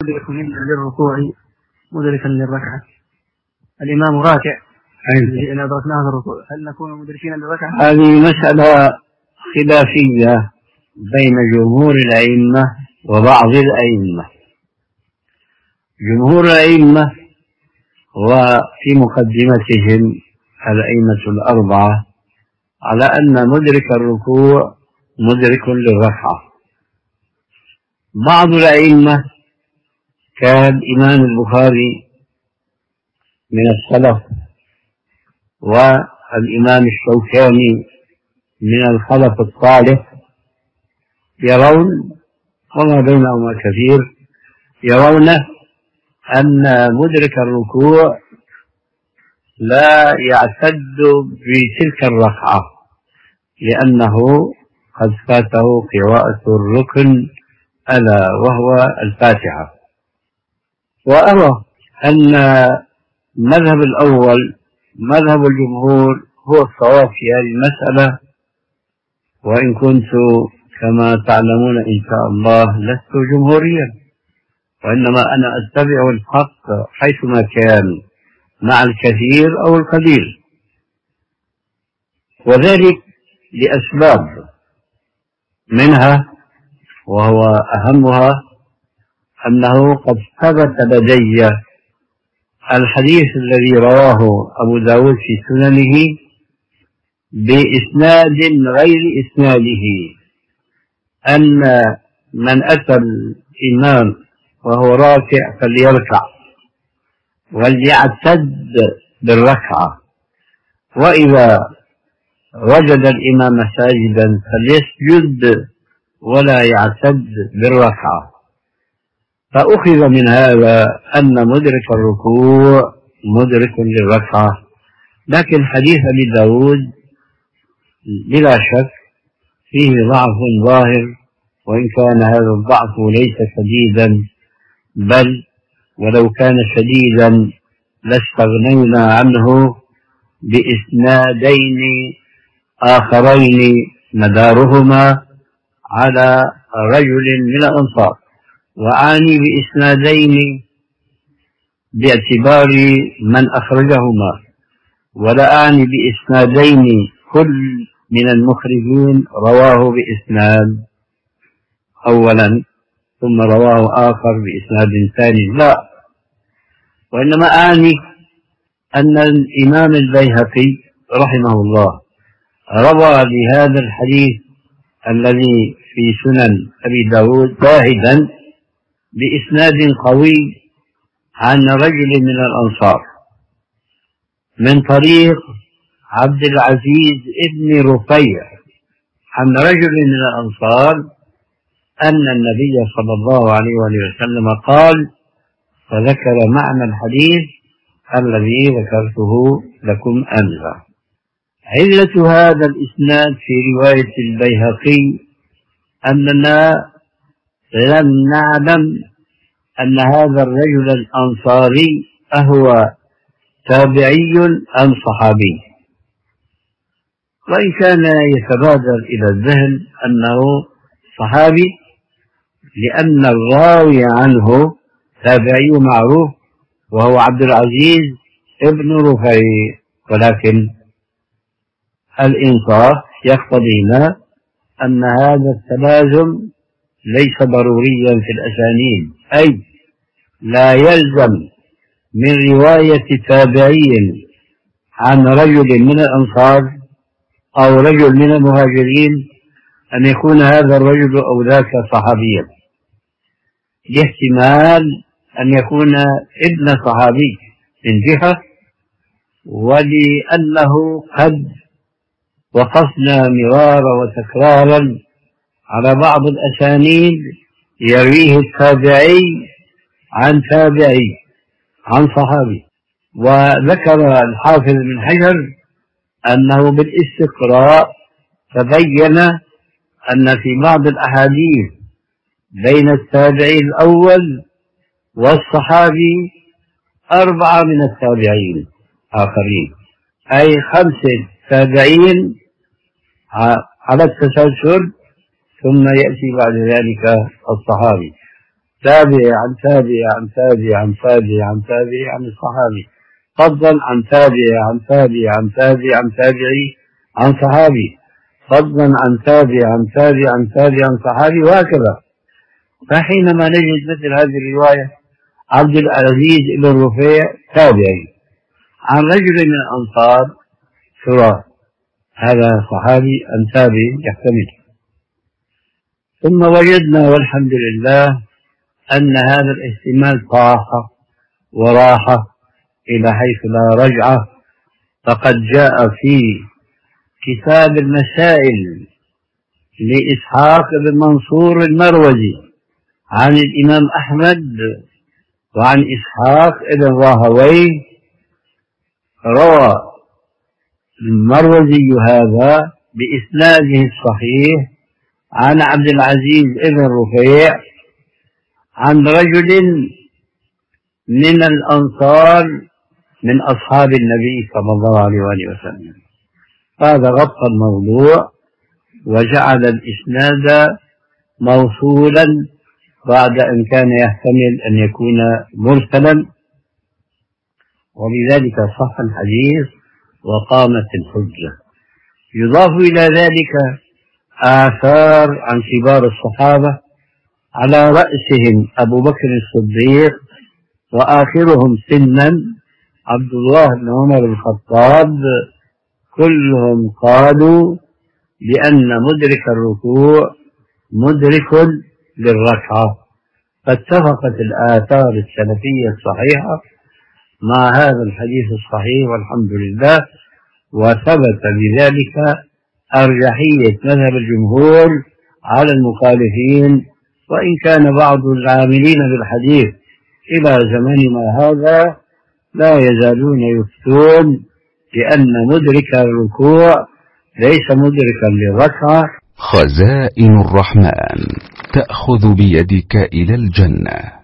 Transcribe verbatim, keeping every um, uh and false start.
مدرك للركوع مدركا للركعة، الإمام راكع إن أدركناه في الركوع، هل نكون مدركين للركعة؟ هذه مسألة خلافية بين جمهور الأئمة وبعض الأئمة. جمهور الأئمة وفي مقدمتهم الأئمة الأربعة على أن مدرك الركوع مدرك للركعة. بعض الأئمة كالإمام البخاري من السلف والإمام الشوكاني من الخلف الصالح يرون، وما بينهما كثير، يرون أن مدرك الركوع لا يعتد بتلك الركعة لأنه قد فاته قراءة الركن ألا وهو الفاتحة. وأرى أن مذهب الأول مذهب الجمهور هو الصواب في هذه المسألة، وإن كنت كما تعلمون إن شاء الله لست جمهوريا، وإنما أنا أتبع الحق حيثما كان مع الكثير أو القليل، وذلك لأسباب منها وهو أهمها أنه قد ثبت لدي الحديث الذي رواه أبو داود في سننه بإسناد غير إسناده أن من أتى الإمام وهو راكع فليركع وليعتد بالركعة، وإذا وجد الإمام ساجدا فليسجد ولا يعتد بالركعة. فأخذ من هذا أن مدرك الركوع مدرك للركعة، لكن حديث أبي داود بلا شك فيه ضعف ظاهر، وإن كان هذا الضعف ليس شديدا، بل ولو كان شديدا لاستغنينا عنه بإسنادين آخرين مدارهما على رجل من الأنصار، وأعني بإسنادين باعتبار من أخرجهما، ولا أعني بإسنادين كل من المخرجين رواه بإسناد أولا ثم رواه آخر بإسناد ثاني، لا، وإنما أعني أن الإمام البيهقي رحمه الله روى بهذا الحديث الذي في سنن أبي داود شاهدا بإسناد قوي عن رجل من الأنصار من طريق عبد العزيز ابن رفيع عن رجل من الأنصار أن النبي صلى الله عليه وسلم قال، فذكر معنى الحديث الذي ذكرته لكم آنفا. علة هذا الإسناد في رواية البيهقي أننا لم نعلم أن هذا الرجل الأنصاري أهو تابعي أم صحابي، وإن كان يتبادر إلى الذهن أنه صحابي لأن الراوي عنه تابعي معروف وهو عبد العزيز ابن رفيع، ولكن الإنصاف يقتضينا أن هذا التلازم ليس ضروريا في الأسانيد، أي لا يلزم من رواية تابعي عن رجل من الأنصار أو رجل من المهاجرين أن يكون هذا الرجل أو ذاك صحابيا، لاحتمال أن يكون ابن صحابي من جهة، ولأنه قد وقفنا مرارا وتكرارا على بعض الأسانيد يرويه التابعي عن تابعي عن صحابي. وذكر الحافظ بن حجر أنه بالاستقراء تبين أن في بعض الأحاديث بين التابعي الأول والصحابي أربعة من التابعين آخرين، أي خمسة تابعين على التسلسل ثم يأتي بعد ذلك الصحابي. تابع عن تابع عن تابع عن تابع عن تابع عن الصحابي، فضلا عن تابع عن تابع عن تابع عن تابعي عن صحابي، فضلا عن تابع عن تابع عن تابع عن صحابي، وهكذا. فحينما نجد مثل هذه الرواية عبد العزيز بن رفيع تابعي عن رجل من الأنصار ترى هذا صحابي أم تابعي يحتمل. ثم وجدنا والحمد لله أن هذا الاحتمال طاح وراح إلى حيث لا رجعة، فقد جاء في كتاب المسائل لإسحاق بن منصور المروزي عن الإمام أحمد وعن إسحاق بن راهويه، روى المروزي هذا بإسناده الصحيح عن عبد العزيز بن رفيع عن رجل من الأنصار من أصحاب النبي صلى الله عليه وآله وسلم. هذا غطى الموضوع وجعل الإسناد موصولا بعد أن كان يحتمل أن يكون مرسلا، وبذلك صح الحديث وقامت الحجة. يضاف إلى ذلك آثار عن كبار الصحابة على رأسهم أبو بكر الصديق وآخرهم سنا عبد الله بن عمر الخطاب، كلهم قالوا بأن مدرك الركوع مدرك للركعة، فاتفقت الآثار السلفية الصحيحة مع هذا الحديث الصحيح والحمد لله، وثبت بذلك أرجحية مذهب الجمهور على المخالفين، وإن كان بعض العاملين بالحديث إلى زماننا هذا لا يزالون يفتون بأن مدرك الركوع ليس مدركا للركعة. خزائن الرحمن تأخذ بيدك إلى الجنة.